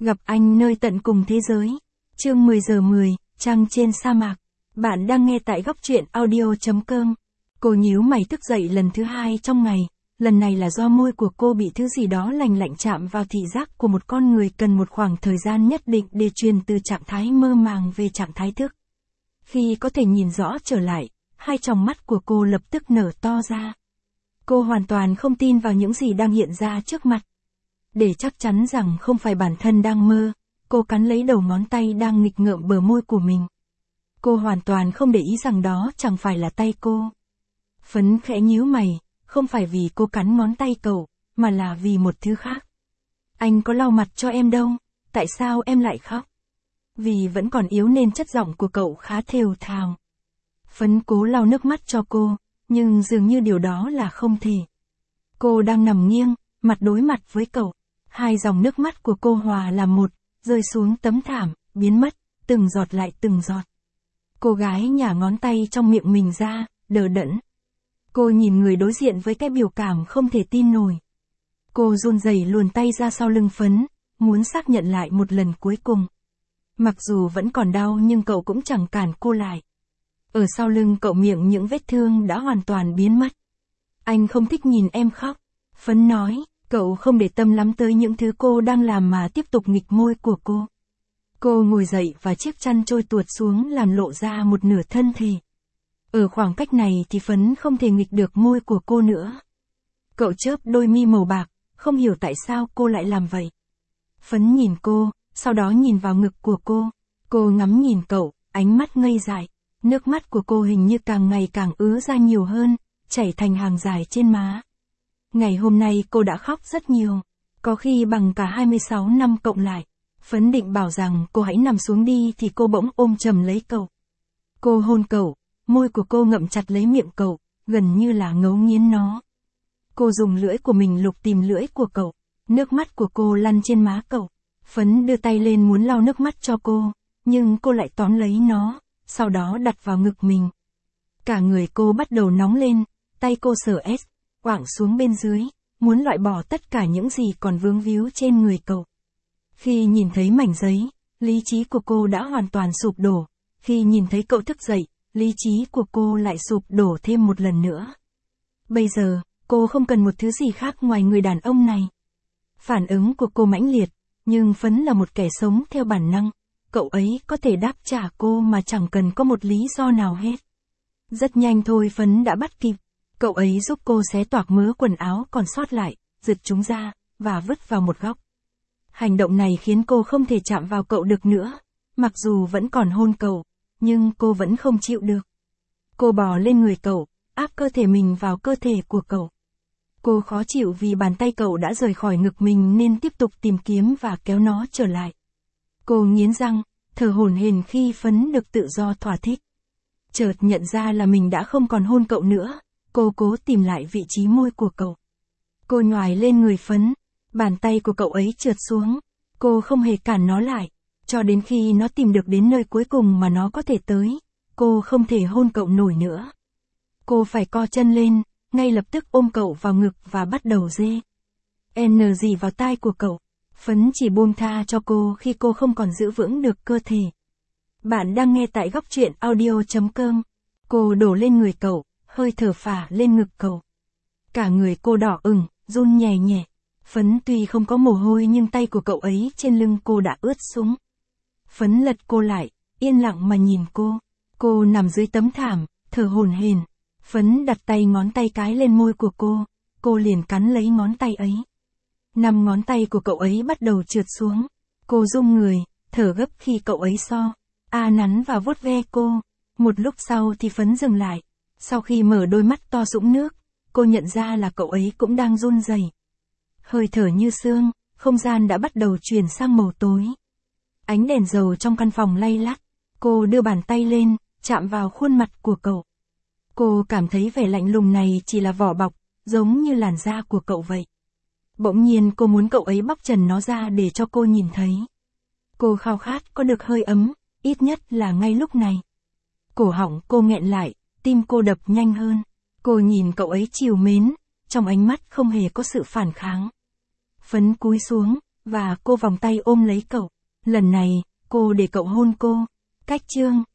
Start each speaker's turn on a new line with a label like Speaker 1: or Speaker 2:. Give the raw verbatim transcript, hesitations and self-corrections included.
Speaker 1: Gặp anh nơi tận cùng thế giới. Chương mười giờ mười, trăng trên sa mạc. Bạn đang nghe tại góc truyện audio chấm com. Cô nhíu mày thức dậy lần thứ hai trong ngày. Lần này là do môi của cô bị thứ gì đó lành lạnh chạm vào thị giác của một con người cần một khoảng thời gian nhất định để truyền từ trạng thái mơ màng về trạng thái thức. Khi có thể nhìn rõ trở lại, hai tròng mắt của cô lập tức nở to ra. Cô hoàn toàn không tin vào những gì đang hiện ra trước mặt. Để chắc chắn rằng không phải bản thân đang mơ, cô cắn lấy đầu ngón tay đang nghịch ngợm bờ môi của mình. Cô hoàn toàn không để ý rằng đó chẳng phải là tay cô. Phấn khẽ nhíu mày, không phải vì cô cắn ngón tay cậu, mà là vì một thứ khác. Anh có lau mặt cho em đâu, tại sao em lại khóc? Vì vẫn còn yếu nên chất giọng của cậu khá thều thào. Phấn cố lau nước mắt cho cô, nhưng dường như điều đó là không thể. Cô đang nằm nghiêng, mặt đối mặt với cậu. Hai dòng nước mắt của cô hòa làm một, rơi xuống tấm thảm, biến mất, từng giọt lại từng giọt. Cô gái nhả ngón tay trong miệng mình ra, đờ đẫn. Cô nhìn người đối diện với cái biểu cảm không thể tin nổi. Cô run rẩy luồn tay ra sau lưng Phấn, muốn xác nhận lại một lần cuối cùng. Mặc dù vẫn còn đau nhưng cậu cũng chẳng cản cô lại. Ở sau lưng cậu miệng những vết thương đã hoàn toàn biến mất. Anh không thích nhìn em khóc. Phấn nói, cậu không để tâm lắm tới những thứ cô đang làm mà tiếp tục nghịch môi của cô. Cô ngồi dậy và chiếc chăn trôi tuột xuống làm lộ ra một nửa thân thể. Ở khoảng cách này thì Phấn không thể nghịch được môi của cô nữa. Cậu chớp đôi mi màu bạc, không hiểu tại sao cô lại làm vậy. Phấn nhìn cô, sau đó nhìn vào ngực của cô. Cô ngắm nhìn cậu, ánh mắt ngây dại. Nước mắt của cô hình như càng ngày càng ứa ra nhiều hơn, chảy thành hàng dài trên má. Ngày hôm nay cô đã khóc rất nhiều, có khi bằng cả hai mươi sáu năm cộng lại. Phấn định bảo rằng cô hãy nằm xuống đi thì cô bỗng ôm chầm lấy cậu. Cô hôn cậu, môi của cô ngậm chặt lấy miệng cậu, gần như là ngấu nghiến nó. Cô dùng lưỡi của mình lục tìm lưỡi của cậu, nước mắt của cô lăn trên má cậu. Phấn đưa tay lên muốn lau nước mắt cho cô, nhưng cô lại tóm lấy nó, sau đó đặt vào ngực mình. Cả người cô bắt đầu nóng lên, tay cô sờ ét, quạng xuống bên dưới, muốn loại bỏ tất cả những gì còn vướng víu trên người cậu. Khi nhìn thấy mảnh giấy, lý trí của cô đã hoàn toàn sụp đổ. Khi nhìn thấy cậu thức dậy, lý trí của cô lại sụp đổ thêm một lần nữa. Bây giờ, cô không cần một thứ gì khác ngoài người đàn ông này. Phản ứng của cô mãnh liệt, nhưng Phấn là một kẻ sống theo bản năng. Cậu ấy có thể đáp trả cô mà chẳng cần có một lý do nào hết. Rất nhanh thôi Phấn đã bắt kịp. Cậu ấy giúp cô xé toạc mớ quần áo còn sót lại, giật chúng ra, và vứt vào một góc. Hành động này khiến cô không thể chạm vào cậu được nữa. Mặc dù vẫn còn hôn cậu, nhưng cô vẫn không chịu được. Cô bò lên người cậu, áp cơ thể mình vào cơ thể của cậu. Cô khó chịu vì bàn tay cậu đã rời khỏi ngực mình nên tiếp tục tìm kiếm và kéo nó trở lại. Cô nghiến răng, thở hổn hển khi Phấn được tự do thỏa thích. Chợt nhận ra là mình đã không còn hôn cậu nữa, cô cố tìm lại vị trí môi của cậu. Cô nhoài lên người Phấn, bàn tay của cậu ấy trượt xuống, cô không hề cản nó lại, cho đến khi nó tìm được đến nơi cuối cùng mà nó có thể tới, cô không thể hôn cậu nổi nữa. Cô phải co chân lên, ngay lập tức ôm cậu vào ngực và bắt đầu dê. N gì vào tai của cậu. Phấn chỉ buông tha cho cô khi cô không còn giữ vững được cơ thể. Bạn đang nghe tại góc truyện audio chấm com. Cô đổ lên người cậu, hơi thở phả lên ngực cậu. Cả người cô đỏ ửng, run nhè nhẹ. Phấn tuy không có mồ hôi nhưng tay của cậu ấy trên lưng cô đã ướt sũng. Phấn lật cô lại, yên lặng mà nhìn cô. Cô nằm dưới tấm thảm, thở hổn hển. Phấn đặt tay ngón tay cái lên môi của cô, cô liền cắn lấy ngón tay ấy. Năm ngón tay của cậu ấy bắt đầu trượt xuống. Cô rung người, thở gấp khi cậu ấy so, a nắn và vuốt ve cô. Một lúc sau thì Phấn dừng lại. Sau khi mở đôi mắt to sũng nước, cô nhận ra là cậu ấy cũng đang run rẩy. Hơi thở như sương, không gian đã bắt đầu chuyển sang màu tối. Ánh đèn dầu trong căn phòng lay lắt. Cô đưa bàn tay lên, chạm vào khuôn mặt của cậu. Cô cảm thấy vẻ lạnh lùng này chỉ là vỏ bọc, giống như làn da của cậu vậy. Bỗng nhiên cô muốn cậu ấy bóc trần nó ra để cho cô nhìn thấy. Cô khao khát có được hơi ấm, ít nhất là ngay lúc này. Cổ họng cô nghẹn lại, tim cô đập nhanh hơn. Cô nhìn cậu ấy trìu mến, trong ánh mắt không hề có sự phản kháng. Phấn cúi xuống, Và cô vòng tay ôm lấy cậu. Lần này, cô để cậu hôn cô. Cách chương